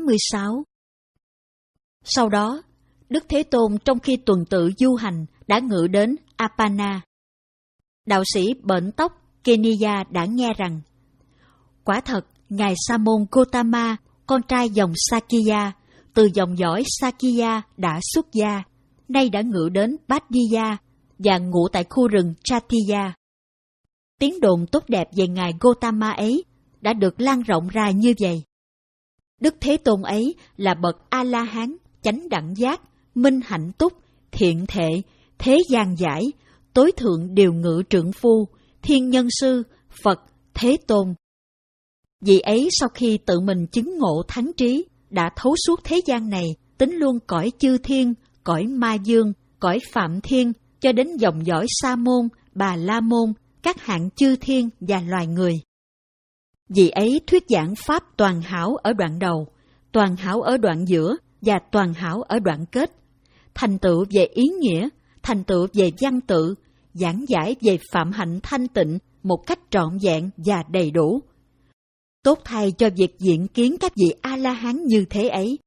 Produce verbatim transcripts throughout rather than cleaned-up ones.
mươi sáu. Sau đó, Đức Thế Tôn trong khi tuần tự du hành đã ngự đến Apana. Đạo sĩ bệnh tóc Keniya đã nghe rằng, quả thật, Ngài Sa môn Gotama, con trai dòng Sakya, từ dòng dõi Sakya đã xuất gia, nay đã ngự đến Bhattiya và ngụ tại khu rừng Chatiya. Tiếng đồn tốt đẹp về Ngài Gotama ấy đã được lan rộng ra như vậy. Đức Thế Tôn ấy là bậc A-la-hán, chánh đẳng giác, minh hạnh túc, thiện thệ, thế gian giải, tối thượng điều ngự trượng phu, thiên nhân sư, Phật, Thế Tôn. Vị ấy sau khi tự mình chứng ngộ thắng trí, đã thấu suốt thế gian này, tính luôn cõi chư thiên, cõi ma dương, cõi phạm thiên, cho đến dòng dõi Sa môn, Bà La môn, các hạng chư thiên và loài người. Vị ấy thuyết giảng pháp toàn hảo ở đoạn đầu, toàn hảo ở đoạn giữa và toàn hảo ở đoạn kết, thành tựu về ý nghĩa, thành tựu về văn tự, giảng giải về phạm hạnh thanh tịnh một cách trọn vẹn và đầy đủ. Tốt thay cho việc diện kiến các vị A-la-hán như thế ấy.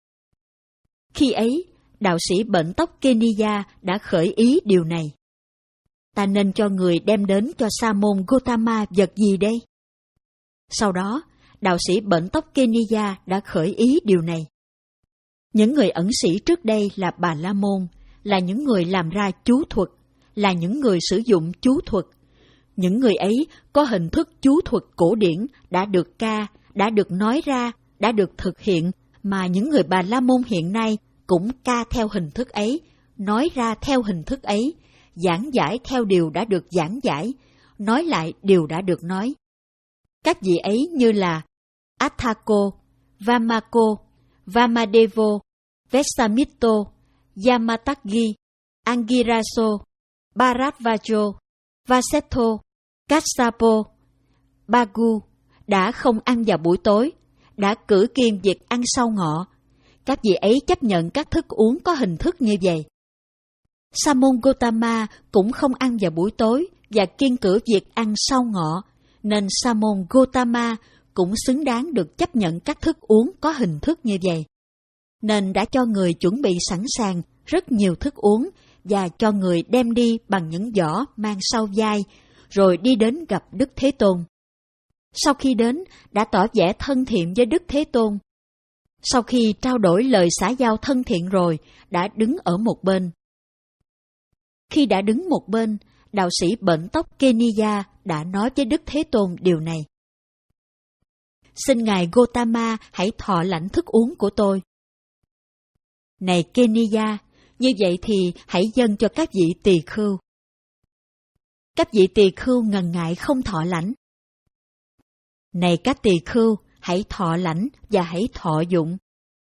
Khi ấy, đạo sĩ bệnh tóc Keniya đã khởi ý điều này. Ta nên cho người đem đến cho Sa môn Gotama vật gì đây? Sau đó, đạo sĩ bệnh tóc Keniya đã khởi ý điều này. Những người ẩn sĩ trước đây là Bà La môn, là những người làm ra chú thuật, là những người sử dụng chú thuật. Những người ấy có hình thức chú thuật cổ điển đã được ca, đã được nói ra, đã được thực hiện, mà những người Bà La môn hiện nay cũng ca theo hình thức ấy, nói ra theo hình thức ấy, giảng giải theo điều đã được giảng giải, nói lại điều đã được nói. Các vị ấy như là Athako, Vamako, Vamadevo, Vesamito, Yamatagi, Angiraso, Bharadvajo, Vasetho, Kassapa, Bagu đã không ăn vào buổi tối, đã cử kiêm việc ăn sau ngọ. Các vị ấy chấp nhận các thức uống có hình thức như vậy. Sa môn Gotama cũng không ăn vào buổi tối và kiêng cử việc ăn sau ngọ, nên Sa môn Gotama cũng xứng đáng được chấp nhận các thức uống có hình thức như vậy. Nên đã cho người chuẩn bị sẵn sàng rất nhiều thức uống và cho người đem đi bằng những giỏ mang sau vai, rồi đi đến gặp Đức Thế Tôn. Sau khi đến, đã tỏ vẻ thân thiện với Đức Thế Tôn. Sau khi trao đổi lời xã giao thân thiện rồi, đã đứng ở một bên. Khi đã đứng một bên, đạo sĩ bệnh tóc Keniya đã nói với Đức Thế Tôn điều này. Xin Ngài Gotama hãy thọ lãnh thức uống của tôi. Này Keniya, như vậy thì hãy dâng cho các vị tỳ khưu. Các vị tỳ khưu ngần ngại không thọ lãnh. Này các tỳ khưu, hãy thọ lãnh và hãy thọ dụng.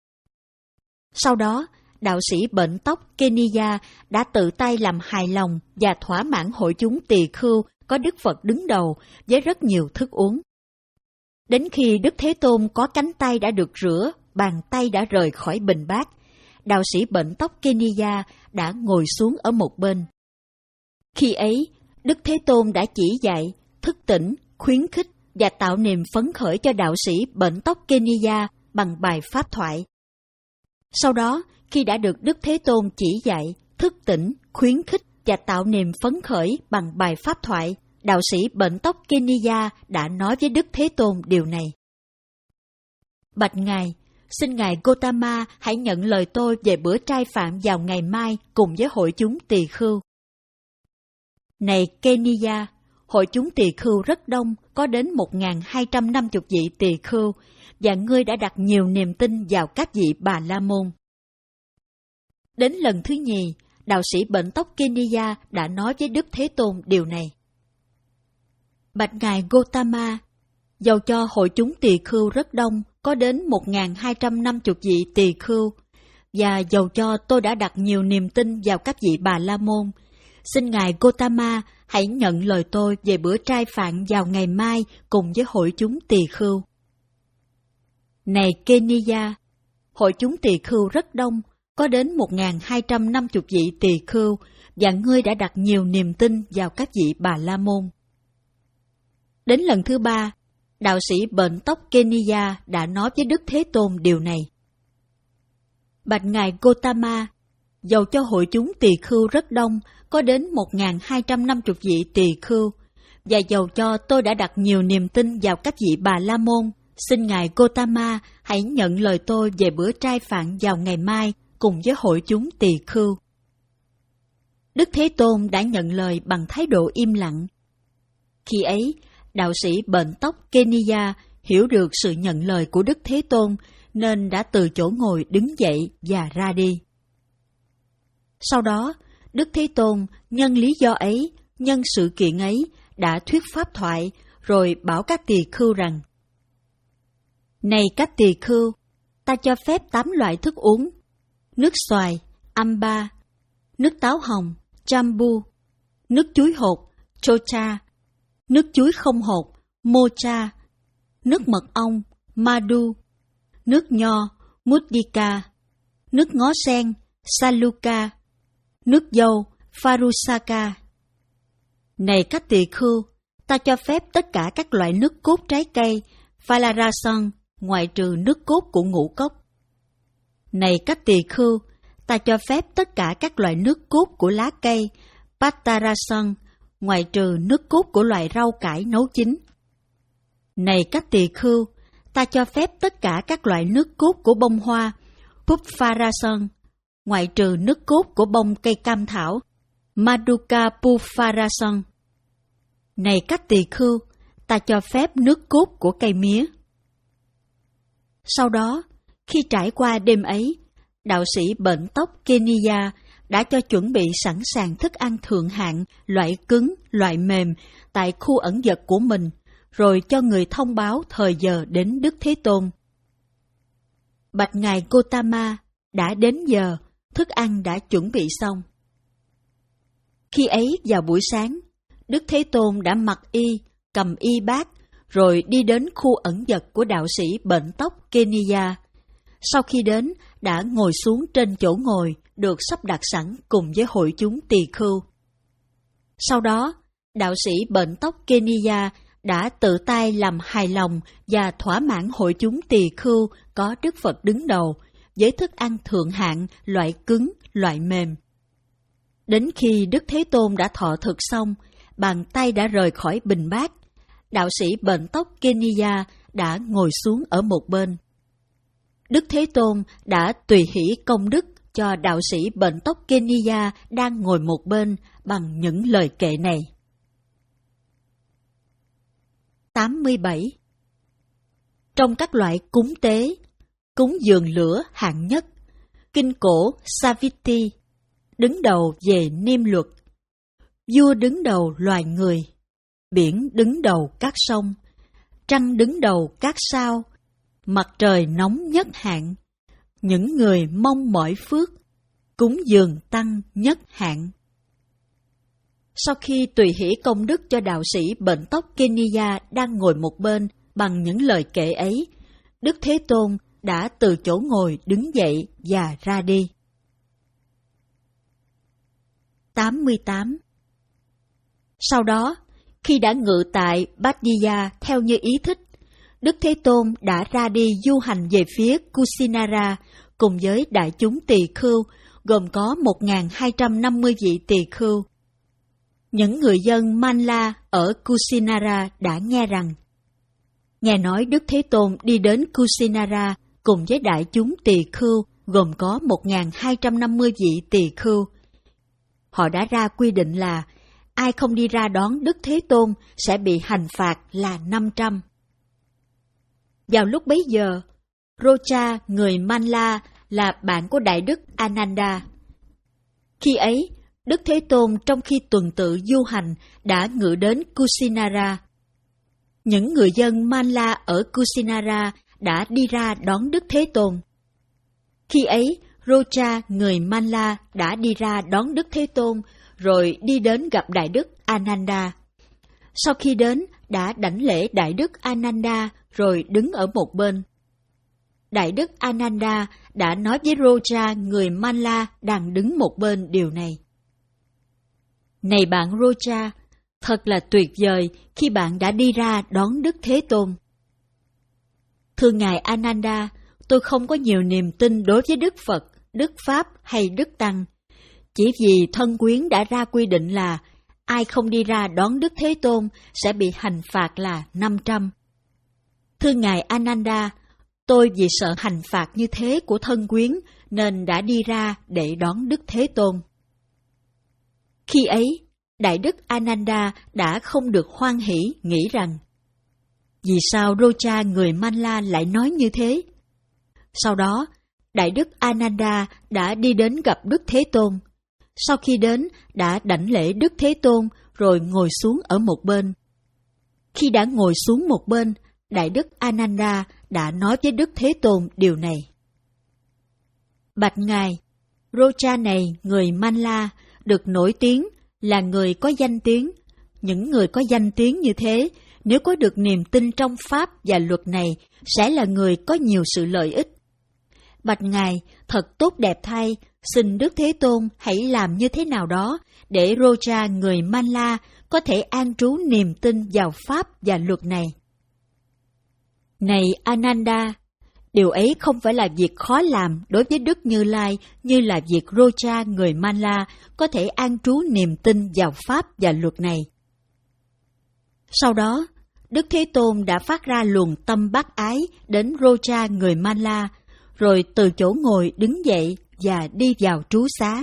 Sau đó, đạo sĩ bệnh tóc Keniya đã tự tay làm hài lòng và thỏa mãn hội chúng tỳ khưu có Đức Phật đứng đầu với rất nhiều thức uống. Đến khi Đức Thế Tôn có cánh tay đã được rửa, bàn tay đã rời khỏi bình bát, đạo sĩ bệnh tóc Keniya đã ngồi xuống ở một bên. Khi ấy, Đức Thế Tôn đã chỉ dạy, thức tỉnh, khuyến khích và tạo niềm phấn khởi cho đạo sĩ bệnh tóc Keniya bằng bài pháp thoại. Sau đó, khi đã được Đức Thế Tôn chỉ dạy, thức tỉnh, khuyến khích và tạo niềm phấn khởi bằng bài pháp thoại, đạo sĩ bệnh tóc Keniya đã nói với Đức Thế Tôn điều này. Bạch Ngài, xin Ngài Gotama hãy nhận lời tôi về bữa trai phạm vào ngày mai cùng với hội chúng tỳ khưu. Này Keniya, hội chúng tỳ khưu rất đông, có đến một nghìn hai trăm năm mươi vị tỳ khưu, và ngươi đã đặt nhiều niềm tin vào các vị Bà La môn. Đến lần thứ nhì, đạo sĩ bệnh tóc Keniya đã nói với Đức Thế Tôn điều này. Bạch Ngài Gotama, dầu cho hội chúng tỳ khưu rất đông, có đến một nghìn hai trăm năm mươi vị tỳ khưu, và dầu cho tôi đã đặt nhiều niềm tin vào các vị Bà La môn, xin Ngài Gotama hãy nhận lời tôi về bữa trai phạm vào ngày mai cùng với hội chúng tỳ khưu. Này Keniya, hội chúng tỳ khưu rất đông, có đến một nghìn hai trăm năm mươi vị tỳ khưu, và ngươi đã đặt nhiều niềm tin vào các vị Bà La môn. Đến lần thứ ba, đạo sĩ bệnh tóc Keniya đã nói với Đức Thế Tôn điều này. Bạch Ngài Gotama, dầu cho hội chúng tỳ khưu rất đông, có đến một nghìn hai trăm năm mươi vị tỳ khưu, và dầu cho tôi đã đặt nhiều niềm tin vào các vị Bà La Môn, xin Ngài Gotama hãy nhận lời tôi về bữa trai phạn vào ngày mai cùng với hội chúng tỳ khưu. Đức Thế Tôn đã nhận lời bằng thái độ im lặng. Khi ấy, đạo sĩ bệnh tóc Keniya hiểu được sự nhận lời của Đức Thế Tôn, nên đã từ chỗ ngồi đứng dậy và ra đi. Sau đó, Đức Thế Tôn nhân lý do ấy, nhân sự kiện ấy, đã thuyết pháp thoại, rồi bảo các tỳ khưu rằng: Này các tỳ khưu, ta cho phép tám loại thức uống: nước xoài, amba, nước táo hồng, jambu, nước chuối hột, chocha, nước chuối không hột, mocha, nước mật ong, madhu, nước nho, mudika, nước ngó sen, saluka, nước dâu, farusaka. Này các tỳ khưu, ta cho phép tất cả các loại nước cốt trái cây, phalarasan, ngoại trừ nước cốt của ngũ cốc. Này các tỳ khưu, ta cho phép tất cả các loại nước cốt của lá cây, patarasan, ngoại trừ nước cốt của loại rau cải nấu chín. Này các tỳ khưu, ta cho phép tất cả các loại nước cốt của bông hoa, pupharasan, ngoại trừ nước cốt của bông cây cam thảo, maduka pupharasan. Này các tỳ khưu, ta cho phép nước cốt của cây mía. Sau đó, khi trải qua đêm ấy, đạo sĩ bệnh tóc Keniya đã cho chuẩn bị sẵn sàng thức ăn thượng hạng, loại cứng, loại mềm tại khu ẩn dật của mình, rồi cho người thông báo thời giờ đến Đức Thế Tôn. Bạch Ngài Gotama, đã đến giờ, thức ăn đã chuẩn bị xong. Khi ấy vào buổi sáng, Đức Thế Tôn đã mặc y, cầm y bát, rồi đi đến khu ẩn dật của đạo sĩ bệnh tóc Keniya. Sau khi đến, đã ngồi xuống trên chỗ ngồi được sắp đặt sẵn cùng với hội chúng tỳ khưu. Sau đó, đạo sĩ bệnh tóc Keniya đã tự tay làm hài lòng và thỏa mãn hội chúng tỳ khưu có Đức Phật đứng đầu, với thức ăn thượng hạng, loại cứng, loại mềm. Đến khi Đức Thế Tôn đã thọ thực xong, bàn tay đã rời khỏi bình bát, đạo sĩ bệnh tóc Keniya đã ngồi xuống ở một bên. Đức Thế Tôn đã tùy hỷ công đức cho đạo sĩ bệnh tóc Keniya đang ngồi một bên bằng những lời kệ này. tám mươi bảy. Trong các loại cúng tế, cúng dường lửa hạng nhất, kinh cổ Saviti đứng đầu về niêm luật, vua đứng đầu loài người, biển đứng đầu các sông, trăng đứng đầu các sao, mặt trời nóng nhất hạng, những người mong mỏi phước, cúng dường tăng nhất hạng. Sau khi tùy hỷ công đức cho đạo sĩ bệnh tóc Keniya đang ngồi một bên bằng những lời kệ ấy, Đức Thế Tôn đã từ chỗ ngồi đứng dậy và ra đi. tám mươi tám. Sau đó, khi đã ngự tại Bhattiya theo như ý thích, Đức Thế Tôn đã ra đi du hành về phía Kusinara cùng với đại chúng tỳ khưu, gồm có một nghìn hai trăm năm mươi vị tỳ khưu. Những người dân Manla ở Kusinara đã nghe rằng, nghe nói Đức Thế Tôn đi đến Kusinara cùng với đại chúng tỳ khưu, gồm có một nghìn hai trăm năm mươi vị tỳ khưu. Họ đã ra quy định là ai không đi ra đón Đức Thế Tôn sẽ bị hành phạt là năm trăm. Vào lúc bấy giờ, Rocha người Manla là bạn của Đại Đức Ananda. Khi ấy, Đức Thế Tôn trong khi tuần tự du hành đã ngự đến Kusinara. Những người dân Manla ở Kusinara đã đi ra đón Đức Thế Tôn. Khi ấy, Rocha người Manla đã đi ra đón Đức Thế Tôn, rồi đi đến gặp Đại Đức Ananda. Sau khi đến, đã đảnh lễ Đại Đức Ananda, rồi đứng ở một bên. Đại Đức Ananda đã nói với Rocha người Manla đang đứng một bên điều này. Này bạn Rocha, thật là tuyệt vời khi bạn đã đi ra đón Đức Thế Tôn. Thưa Ngài Ananda, tôi không có nhiều niềm tin đối với Đức Phật, Đức Pháp hay Đức Tăng. Chỉ vì thân quyến đã ra quy định là ai không đi ra đón Đức Thế Tôn sẽ bị hành phạt là năm trăm. Thưa Ngài Ananda, tôi vì sợ hành phạt như thế của thân quyến nên đã đi ra để đón Đức Thế Tôn. Khi ấy, Đại Đức Ananda đã không được hoan hỷ nghĩ rằng vì sao Rocha người Manla lại nói như thế? Sau đó, Đại Đức Ananda đã đi đến gặp Đức Thế Tôn. Sau khi đến, đã đảnh lễ Đức Thế Tôn rồi ngồi xuống ở một bên. Khi đã ngồi xuống một bên, Đại Đức Ananda đã nói với Đức Thế Tôn điều này. Bạch Ngài, Rocha này người Manla được nổi tiếng là người có danh tiếng. Những người có danh tiếng như thế, nếu có được niềm tin trong Pháp và luật này, sẽ là người có nhiều sự lợi ích. Bạch Ngài, thật tốt đẹp thay, xin Đức Thế Tôn hãy làm như thế nào đó để Rocha người Manla có thể an trú niềm tin vào Pháp và luật này. Này Ananda, điều ấy không phải là việc khó làm đối với Đức Như Lai như là việc Rocha người Manla có thể an trú niềm tin vào Pháp và luật này. Sau đó, Đức Thế Tôn đã phát ra luồng tâm bác ái đến Rocha người Manla, rồi từ chỗ ngồi đứng dậy và đi vào trú xá.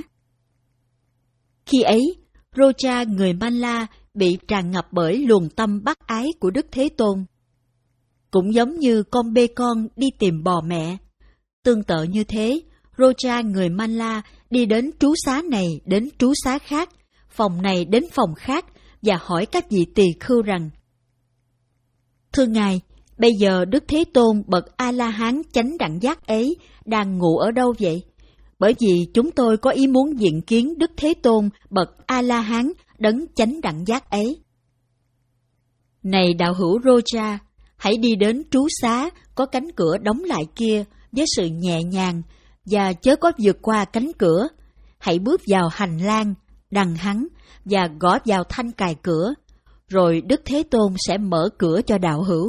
Khi ấy, Rocha người Manla bị tràn ngập bởi luồng tâm bác ái của Đức Thế Tôn. Cũng giống như con bê con đi tìm bò mẹ. Tương tự như thế, Rocha người Manla đi đến trú xá này đến trú xá khác, phòng này đến phòng khác và hỏi các vị tỳ khưu rằng: Thưa Ngài, bây giờ Đức Thế Tôn bậc A-la-hán chánh đẳng giác ấy đang ngụ ở đâu vậy? Bởi vì chúng tôi có ý muốn diện kiến Đức Thế Tôn bậc A-la-hán đấng chánh đẳng giác ấy. Này đạo hữu Rocha, hãy đi đến trú xá có cánh cửa đóng lại kia với sự nhẹ nhàng và chớ có vượt qua cánh cửa. Hãy bước vào hành lang, đằng hắn và gõ vào thanh cài cửa, rồi Đức Thế Tôn sẽ mở cửa cho đạo hữu.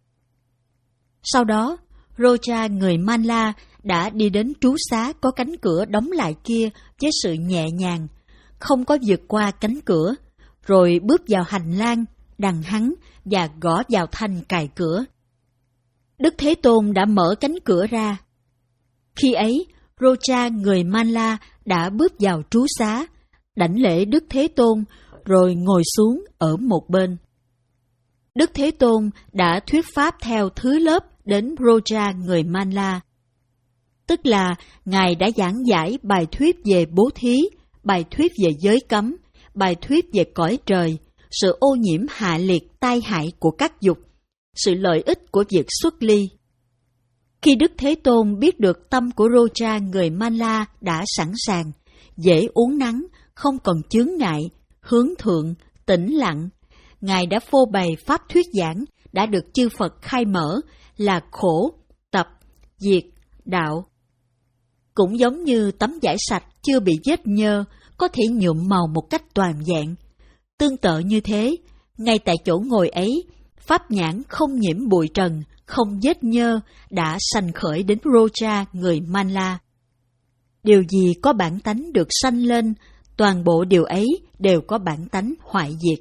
Sau đó, Rocha người Manla đã đi đến trú xá có cánh cửa đóng lại kia với sự nhẹ nhàng, không có vượt qua cánh cửa, rồi bước vào hành lang, đằng hắn và gõ vào thanh cài cửa. Đức Thế Tôn đã mở cánh cửa ra. Khi ấy, Rocha người Manla đã bước vào trú xá, đảnh lễ Đức Thế Tôn, rồi ngồi xuống ở một bên. Đức Thế Tôn đã thuyết pháp theo thứ lớp đến Rocha người Manla. Tức là Ngài đã giảng giải bài thuyết về bố thí, bài thuyết về giới cấm, bài thuyết về cõi trời, sự ô nhiễm hạ liệt tai hại của các dục, sự lợi ích của việc xuất ly. Khi Đức Thế Tôn biết được tâm của Rocha người Manla đã sẵn sàng, dễ uốn nắn, không còn chướng ngại, hướng thượng, tĩnh lặng, Ngài đã phô bày pháp thuyết giảng đã được chư Phật khai mở là khổ, tập, diệt, đạo. Cũng giống như tấm vải sạch chưa bị vết nhơ có thể nhuộm màu một cách toàn vẹn. Tương tự như thế, ngay tại chỗ ngồi ấy, pháp nhãn không nhiễm bụi trần, không vết nhơ đã sanh khởi đến Rocha người Manla. Điều gì có bản tánh được sanh lên, toàn bộ điều ấy đều có bản tánh hoại diệt.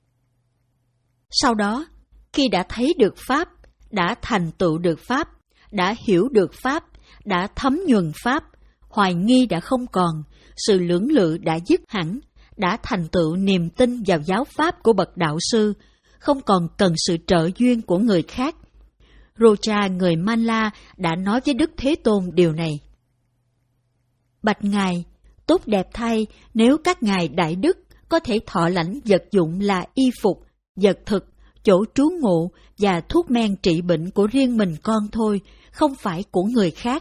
Sau đó, khi đã thấy được Pháp, đã thành tựu được Pháp, đã hiểu được Pháp, đã thấm nhuần Pháp, hoài nghi đã không còn, sự lưỡng lự đã dứt hẳn, đã thành tựu niềm tin vào giáo Pháp của bậc đạo sư, không còn cần sự trợ duyên của người khác. Rocha người Manla đã nói với Đức Thế Tôn điều này. Bạch Ngài, tốt đẹp thay nếu các ngài đại đức có thể thọ lãnh vật dụng là y phục, vật thực, chỗ trú ngụ và thuốc men trị bệnh của riêng mình con thôi, không phải của người khác.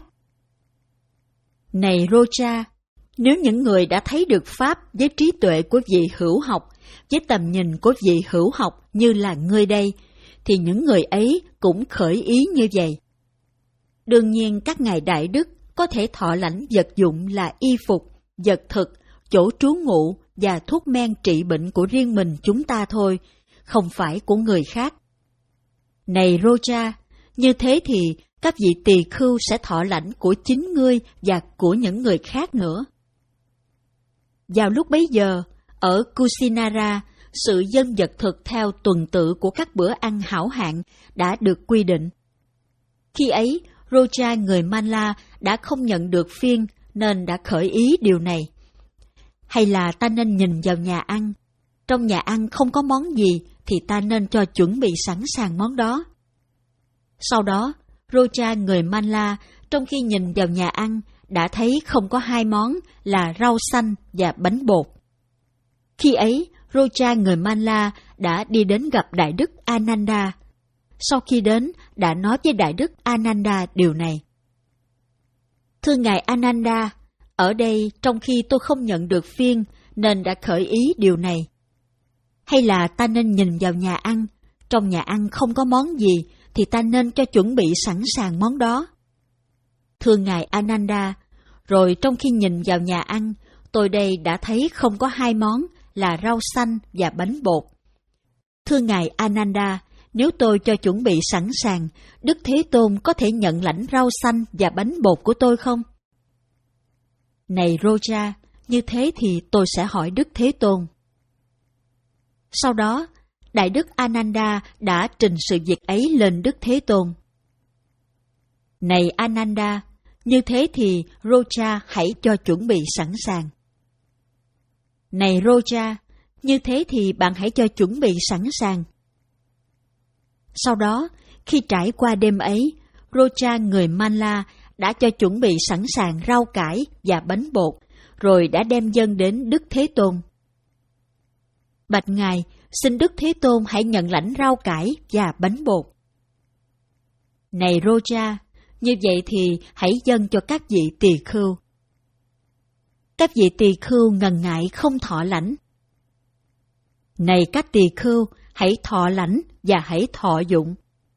Này Rocha, nếu những người đã thấy được Pháp với trí tuệ của vị hữu học, với tầm nhìn của vị hữu học như là ngươi đây, thì những người ấy cũng khởi ý như vậy. Đương nhiên các ngài đại đức có thể thọ lãnh vật dụng là y phục, vật thực, chỗ trú ngụ và thuốc men trị bệnh của riêng mình chúng ta thôi, không phải của người khác. Này Rocha, như thế thì các vị tỳ khưu sẽ thọ lãnh của chính ngươi và của những người khác nữa. Vào lúc bấy giờ, ở Kusinara, sự dân vật thực theo tuần tự của các bữa ăn hảo hạng đã được quy định. Khi ấy, Roja người Malla đã không nhận được phiên nên đã khởi ý điều này. Hay là ta nên nhìn vào nhà ăn, trong nhà ăn không có món gì thì ta nên cho chuẩn bị sẵn sàng món đó. Sau đó, Roja người Malla trong khi nhìn vào nhà ăn đã thấy không có hai món là rau xanh và bánh bột. Khi ấy, Roja người Malla đã đi đến gặp Đại đức Ananda. Sau khi đến, đã nói với Đại đức Ananda điều này. Thưa Ngài Ananda, ở đây trong khi tôi không nhận được phiên nên đã khởi ý điều này. Hay là ta nên nhìn vào nhà ăn, trong nhà ăn không có món gì thì ta nên cho chuẩn bị sẵn sàng món đó. Thưa Ngài Ananda, rồi trong khi nhìn vào nhà ăn, tôi đây đã thấy không có hai món là rau xanh và bánh bột. Thưa Ngài Ananda, nếu tôi cho chuẩn bị sẵn sàng, Đức Thế Tôn có thể nhận lãnh rau xanh và bánh bột của tôi không? Này Roja, như thế thì tôi sẽ hỏi Đức Thế Tôn. Sau đó, Đại đức Ananda đã trình sự việc ấy lên Đức Thế Tôn. Này Ananda, như thế thì Roja hãy cho chuẩn bị sẵn sàng. Này Roja, như thế thì bạn hãy cho chuẩn bị sẵn sàng. Sau đó, khi trải qua đêm ấy, Roja người Malla đã cho chuẩn bị sẵn sàng rau cải và bánh bột, rồi đã đem dâng đến Đức Thế Tôn. Bạch Ngài, xin Đức Thế Tôn hãy nhận lãnh rau cải và bánh bột. Này Roja, như vậy thì hãy dâng cho các vị tỳ khưu. Các vị tỳ khưu ngần ngại không thọ lãnh. Này các tỳ khưu, hãy thọ lãnh và hãy thọ dụng.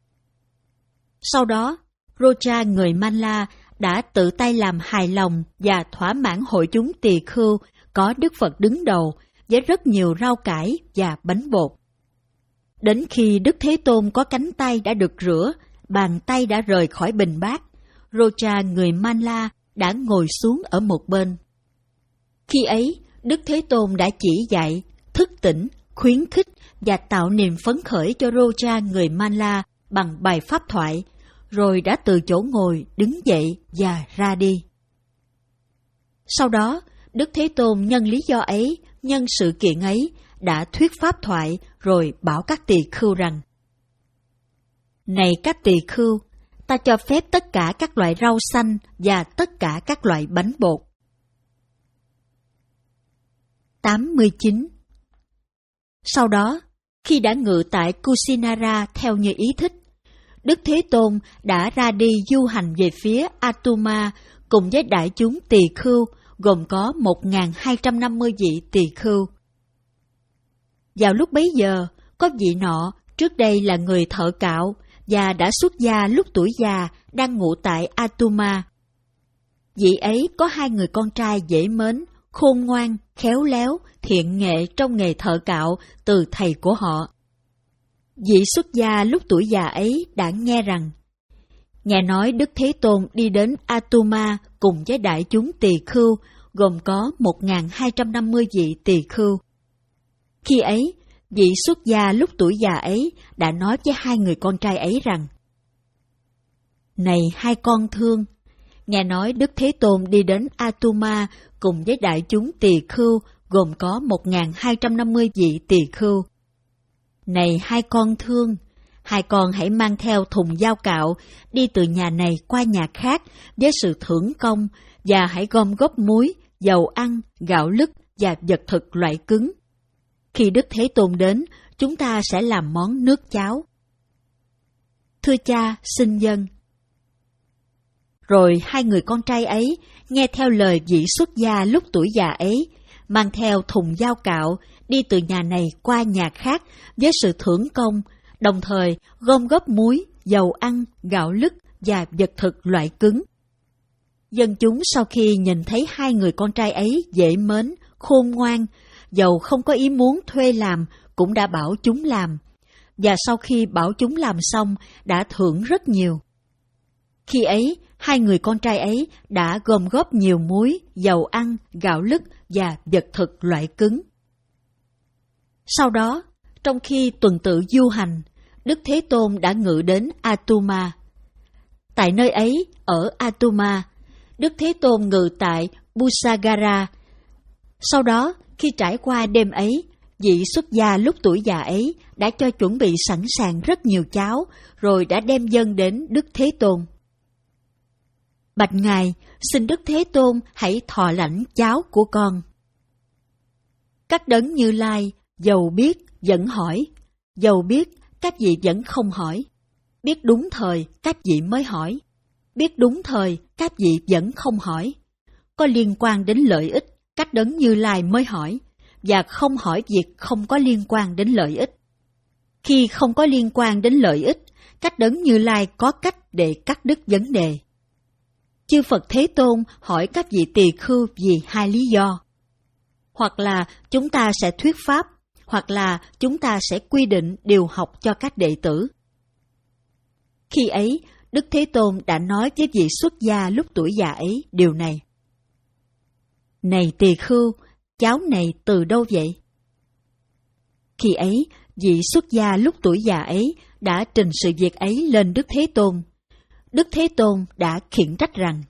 Sau đó, Roja người Malla đã tự tay làm hài lòng và thỏa mãn hội chúng tỳ khưu có Đức Phật đứng đầu với rất nhiều rau cải và bánh bột. Đến khi Đức Thế Tôn có cánh tay đã được rửa, bàn tay đã rời khỏi bình bát, Roja người Malla đã ngồi xuống ở một bên. Khi ấy, Đức Thế Tôn đã chỉ dạy, thức tỉnh, khuyến khích và tạo niềm phấn khởi cho Roja người Malla bằng bài pháp thoại, rồi đã từ chỗ ngồi đứng dậy và ra đi. Sau đó, Đức Thế Tôn nhân lý do ấy, nhân sự kiện ấy, đã thuyết pháp thoại rồi bảo các tỳ khưu rằng: Này các tỳ khưu, ta cho phép tất cả các loại rau xanh và tất cả các loại bánh bột. tám mươi chín. Sau đó, khi đã ngự tại Kusinara theo như ý thích, Đức Thế Tôn đã ra đi du hành về phía Atuma cùng với đại chúng tỳ khưu gồm có một nghìn hai trăm năm mươi vị tỳ khưu. Vào lúc bấy giờ, có vị nọ trước đây là người thợ cạo và đã xuất gia lúc tuổi già đang ngụ tại Atuma. Vị ấy có hai người con trai dễ mến, khôn ngoan, khéo léo, thiện nghệ trong nghề thợ cạo từ thầy của họ. Vị xuất gia lúc tuổi già ấy đã nghe rằng, nghe nói Đức Thế Tôn đi đến Atuma cùng với đại chúng tỳ khưu gồm có một nghìn hai trăm năm mươi vị tỳ khưu. Khi ấy, vị xuất gia lúc tuổi già ấy đã nói với hai người con trai ấy rằng: Này hai con thương, nghe nói Đức Thế Tôn đi đến Atuma cùng với đại chúng tỳ khưu gồm có một nghìn hai trăm năm mươi vị tỳ khưu. Này hai con thương, hai con hãy mang theo thùng dao cạo, đi từ nhà này qua nhà khác với sự thưởng công, và hãy gom góp muối, dầu ăn, gạo lứt và vật thực loại cứng. Khi Đức Thế Tôn đến, chúng ta sẽ làm món nước cháo. Thưa cha, xin dâng. Rồi hai người con trai ấy nghe theo lời vị xuất gia lúc tuổi già ấy, mang theo thùng dao cạo, đi từ nhà này qua nhà khác với sự thưởng công, đồng thời gom góp muối, dầu ăn, gạo lứt và vật thực loại cứng. Dân chúng sau khi nhìn thấy hai người con trai ấy dễ mến, khôn ngoan, dầu không có ý muốn thuê làm cũng đã bảo chúng làm, và sau khi bảo chúng làm xong đã thưởng rất nhiều. Khi ấy, hai người con trai ấy đã gom góp nhiều muối, dầu ăn, gạo lứt và vật thực loại cứng. Sau đó, trong khi tuần tự du hành, Đức Thế Tôn đã ngự đến Atuma. Tại nơi ấy, ở Atuma, Đức Thế Tôn ngự tại Busagara. Sau đó, khi trải qua đêm ấy, vị xuất gia lúc tuổi già ấy đã cho chuẩn bị sẵn sàng rất nhiều cháo, rồi đã đem dâng đến Đức Thế Tôn. Bạch Ngài, xin Đức Thế Tôn hãy thọ lãnh cháo của con. Các đấng Như Lai, dầu biết vẫn hỏi, dầu biết các vị vẫn không hỏi. Biết đúng thời các vị mới hỏi, biết đúng thời các vị vẫn không hỏi. Có liên quan đến lợi ích, các đấng Như Lai mới hỏi, và không hỏi việc không có liên quan đến lợi ích. Khi không có liên quan đến lợi ích, các đấng Như Lai có cách để cắt đứt vấn đề. Chư Phật Thế Tôn hỏi các vị tỳ khưu vì hai lý do. Hoặc là chúng ta sẽ thuyết pháp, hoặc là chúng ta sẽ quy định điều học cho các đệ tử. Khi ấy, Đức Thế Tôn đã nói với vị xuất gia lúc tuổi già ấy điều này. Này tỳ khưu, cháo này từ đâu vậy? Khi ấy, vị xuất gia lúc tuổi già ấy đã trình sự việc ấy lên Đức Thế Tôn. Đức Thế Tôn đã khiển trách rằng: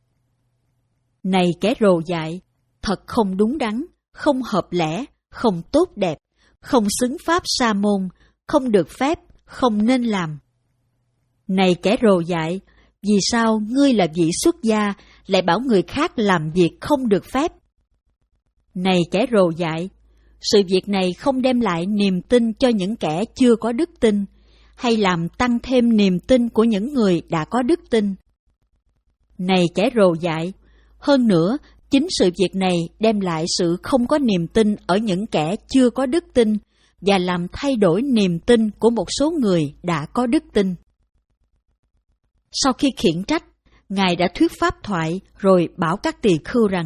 Này kẻ rồ dại, thật không đúng đắn, không hợp lẽ, không tốt đẹp, không xứng pháp sa môn, không được phép, không nên làm. Này kẻ rồ dại, vì sao ngươi là vị xuất gia lại bảo người khác làm việc không được phép? Này kẻ rồ dại, sự việc này không đem lại niềm tin cho những kẻ chưa có đức tin, hay làm tăng thêm niềm tin của những người đã có đức tin. Này kẻ rồ dại, hơn nữa, chính sự việc này đem lại sự không có niềm tin ở những kẻ chưa có đức tin và làm thay đổi niềm tin của một số người đã có đức tin. Sau khi khiển trách, Ngài đã thuyết pháp thoại rồi bảo các tỳ khưu rằng: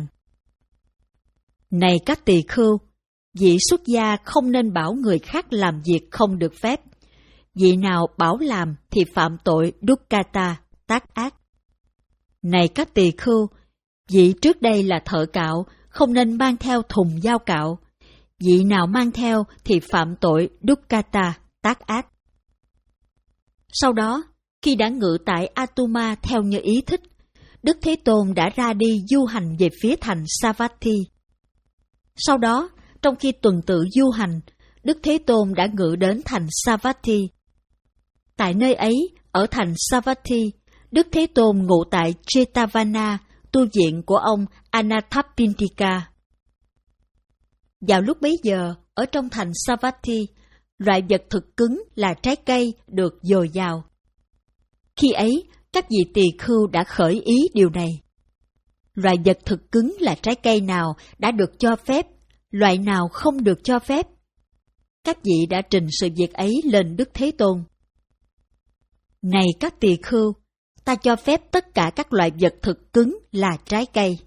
Này các tỳ khưu, vị xuất gia không nên bảo người khác làm việc không được phép. Vị nào bảo làm thì phạm tội dukkata, tác ác. Này các tỳ khưu, vị trước đây là thợ cạo, không nên mang theo thùng dao cạo. Vị nào mang theo thì phạm tội dukkata, tác ác. Sau đó, khi đã ngự tại Atuma theo như ý thích, Đức Thế Tôn đã ra đi du hành về phía thành Savatthi. Sau đó, trong khi tuần tự du hành, Đức Thế Tôn đã ngự đến thành Savatthi. Tại nơi ấy, ở thành Savatthi, Đức Thế Tôn ngụ tại Jetavana, tu viện của ông Anathapindika. Vào lúc bấy giờ, ở trong thành Savatthi, loại vật thực cứng là trái cây được dồi dào. Khi ấy, các vị tỳ khưu đã khởi ý điều này. Loại vật thực cứng là trái cây nào đã được cho phép, loại nào không được cho phép? Các vị đã trình sự việc ấy lên Đức Thế Tôn. Này các tỳ khưu, ta cho phép tất cả các loại vật thực cứng là trái cây.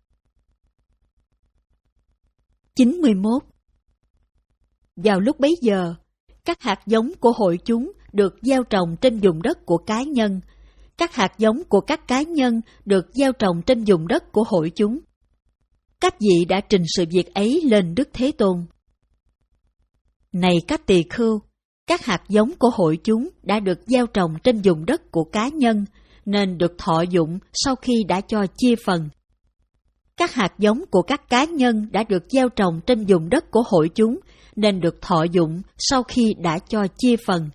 chín mươi mốt. Vào lúc bấy giờ, các hạt giống của hội chúng được gieo trồng trên vùng đất của cá nhân. Các hạt giống của các cá nhân được gieo trồng trên vùng đất của hội chúng. Các vị đã trình sự việc ấy lên Đức Thế Tôn. Này các tỳ khưu, các hạt giống của hội chúng đã được gieo trồng trên vùng đất của cá nhân, nên được thọ dụng sau khi đã cho chia phần. Các hạt giống của các cá nhân đã được gieo trồng trên vùng đất của hội chúng, nên được thọ dụng sau khi đã cho chia phần.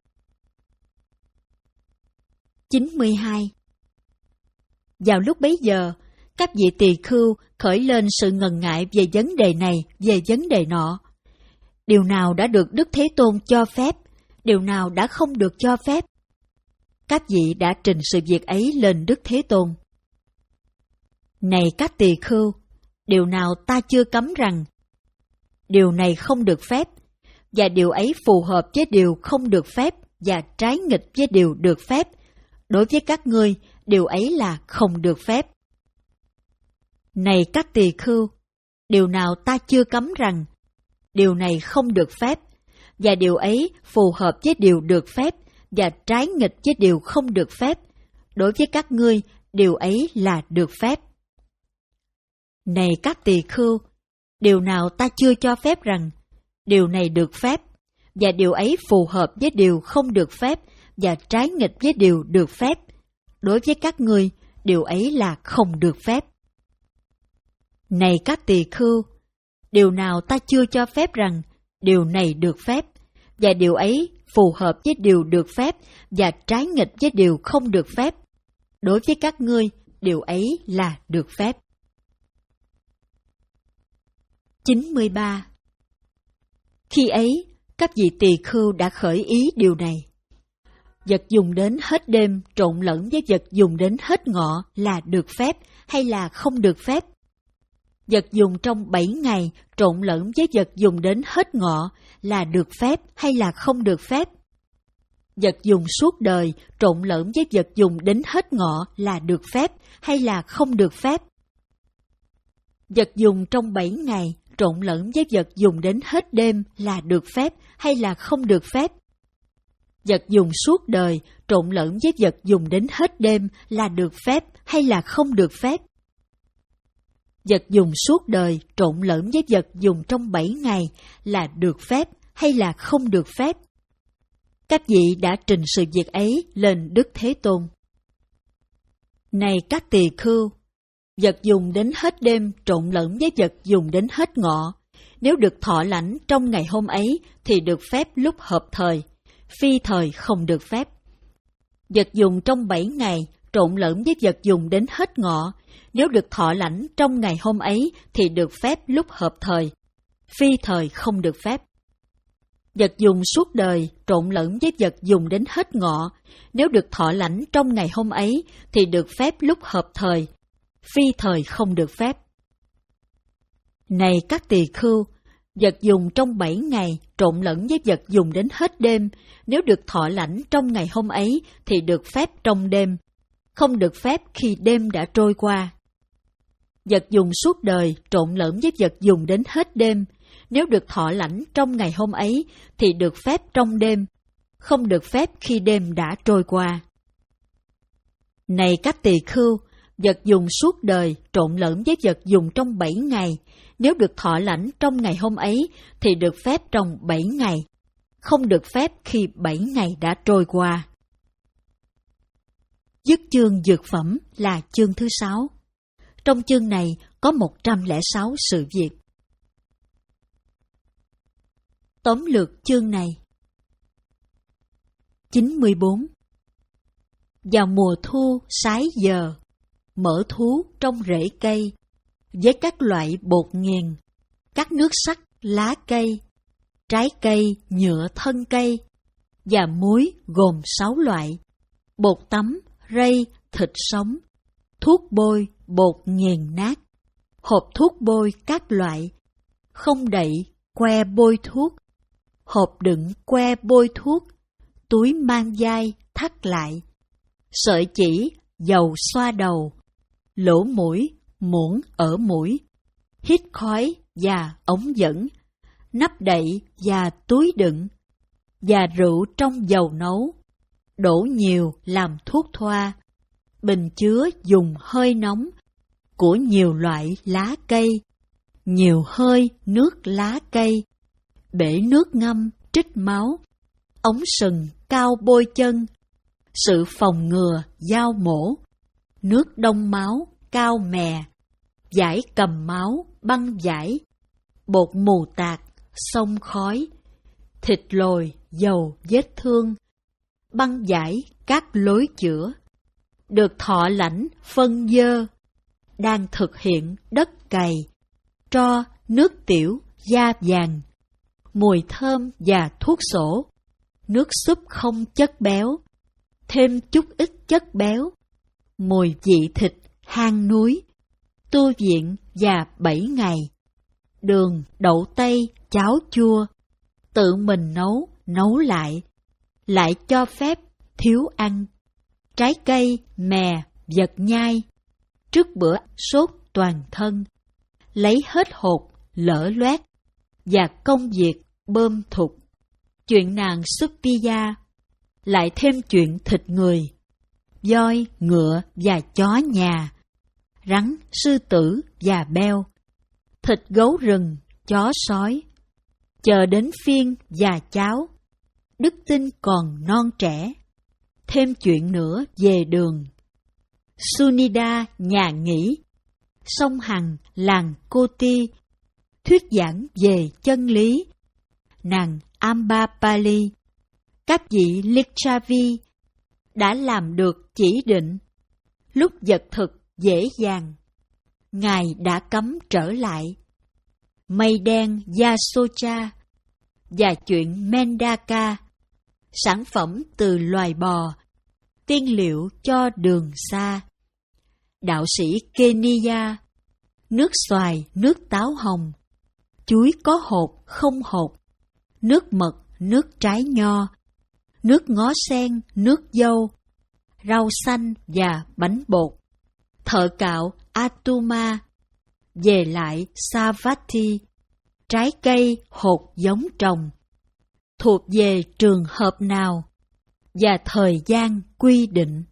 chín mươi hai. Vào lúc bấy giờ, các vị tỳ khưu khởi lên sự ngần ngại về vấn đề này, về vấn đề nọ. Điều nào đã được Đức Thế Tôn cho phép, điều nào đã không được cho phép? Các vị đã trình sự việc ấy lên Đức Thế Tôn. Này các tỳ khưu, điều nào ta chưa cấm rằng điều này không được phép, và điều ấy phù hợp với điều không được phép và trái nghịch với điều được phép, đối với các ngươi, điều ấy là không được phép. Này các tỳ khưu, điều nào ta chưa cấm rằng điều này không được phép, và điều ấy phù hợp với điều được phép và trái nghịch với điều không được phép. Đối với các ngươi, điều ấy là được phép. Này các tỳ khưu, điều nào ta chưa cho phép rằng điều này được phép, và điều ấy phù hợp với điều không được phép và trái nghịch với điều được phép. Đối với các ngươi, điều ấy là không được phép. Này các tỳ khưu, điều nào ta chưa cho phép rằng điều này được phép, và điều ấy phù hợp với điều được phép và trái nghịch với điều không được phép. Đối với các ngươi, điều ấy là được phép. chín mươi ba. Khi ấy, các vị tỳ khưu đã khởi ý điều này. Vật dùng đến hết đêm trộn lẫn với vật dùng đến hết ngọ là được phép hay là không được phép? Vật dùng trong bảy ngày trộn lẫn với vật dùng đến hết ngọ là được phép hay là không được phép? Vật dùng suốt đời trộn lẫn với vật dùng đến hết ngọ là được phép hay là không được phép? Vật dùng trong bảy ngày trộn lẫn với vật dùng đến hết đêm là được phép hay là không được phép? Vật dùng suốt đời trộn lẫn với vật dùng đến hết đêm là được phép hay là không được phép? Vật dùng suốt đời trộn lẫn với vật dùng trong bảy ngày là được phép hay là không được phép? Các vị đã trình sự việc ấy lên Đức Thế Tôn. Này các tỳ khưu, vật dùng đến hết đêm trộn lẫn với vật dùng đến hết ngọ, nếu được thọ lãnh trong ngày hôm ấy thì được phép lúc hợp thời, phi thời không được phép. Vật dùng trong bảy ngày trộn lẫn với vật dùng đến hết ngọ, nếu được thọ lãnh trong ngày hôm ấy thì được phép lúc hợp thời, phi thời không được phép. Vật dùng suốt đời trộn lẫn với vật dùng đến hết ngọ, nếu được thọ lãnh trong ngày hôm ấy thì được phép lúc hợp thời, phi thời không được phép. Này các tỳ khưu, vật dùng trong bảy ngày trộn lẫn với vật dùng đến hết đêm, nếu được thọ lãnh trong ngày hôm ấy thì được phép trong đêm, không được phép khi đêm đã trôi qua. Vật dùng suốt đời trộn lẫn với vật dùng đến hết đêm, nếu được thọ lãnh trong ngày hôm ấy thì được phép trong đêm, không được phép khi đêm đã trôi qua. Này các tỳ khưu, vật dùng suốt đời trộn lẫn với vật dùng trong bảy ngày, nếu được thọ lãnh trong ngày hôm ấy thì được phép trong bảy ngày, không được phép khi bảy ngày đã trôi qua. Dứt chương dược phẩm là chương thứ sáu. Trong chương này có một trăm lẻ sáu sự việc. Tóm lược chương này. chín mươi bốn. Vào mùa thu sái giờ, mở thú trong rễ cây, với các loại bột nghiền, các nước sắc lá cây, trái cây nhựa thân cây, và muối gồm sáu loại, bột tắm, rây, thịt sống, thuốc bôi, bột nghiền nát, hộp thuốc bôi các loại, không đậy, que bôi thuốc, hộp đựng que bôi thuốc, túi mang dai thắt lại, sợi chỉ, dầu xoa đầu, lỗ mũi, muỗng ở mũi, hít khói và ống dẫn, nắp đậy và túi đựng, và rượu trong dầu nấu, đổ nhiều làm thuốc thoa, bình chứa dùng hơi nóng, của nhiều loại lá cây, nhiều hơi nước lá cây, bể nước ngâm trích máu, ống sừng cao bôi chân, sự phòng ngừa dao mổ, nước đông máu cao mè, giải cầm máu băng giải, bột mù tạt xông khói, thịt lồi dầu vết thương, băng giải các lối chữa, được thọ lãnh phân dơ, đang thực hiện đất cày, tro nước tiểu da vàng, mùi thơm và thuốc sổ, nước súp không chất béo, thêm chút ít chất béo, mùi vị thịt hang núi, tu viện và bảy ngày, đường, đậu tây, cháo chua, tự mình nấu, nấu lại, lại cho phép thiếu ăn, trái cây, mè, vật nhai, trước bữa sốt toàn thân, lấy hết hột, lở loét, và công việc bơm thục, chuyện nàng Suppiya, lại thêm chuyện thịt người, voi, ngựa và chó nhà, rắn, sư tử và beo, thịt gấu rừng, chó sói. Chờ đến phiên và cháu, đức tin còn non trẻ, thêm chuyện nữa về đường. Sunida nhà nghỉ, sông Hằng làng Cô Ti, thuyết giảng về chân lý. Nàng Ambapali, các vị Lichavi đã làm được chỉ định, lúc vật thực dễ dàng, Ngài đã cấm trở lại. Mây đen Yasocha và chuyện Mendaka, sản phẩm từ loài bò, tiên liệu cho đường xa. Đạo sĩ Kenya, nước xoài, nước táo hồng, chuối có hột không hột, nước mật, nước trái nho, nước ngó sen, nước dâu, rau xanh và bánh bột. Thợ cạo Atuma, về lại Savati, trái cây hột giống trồng, thuộc về trường hợp nào và thời gian quy định.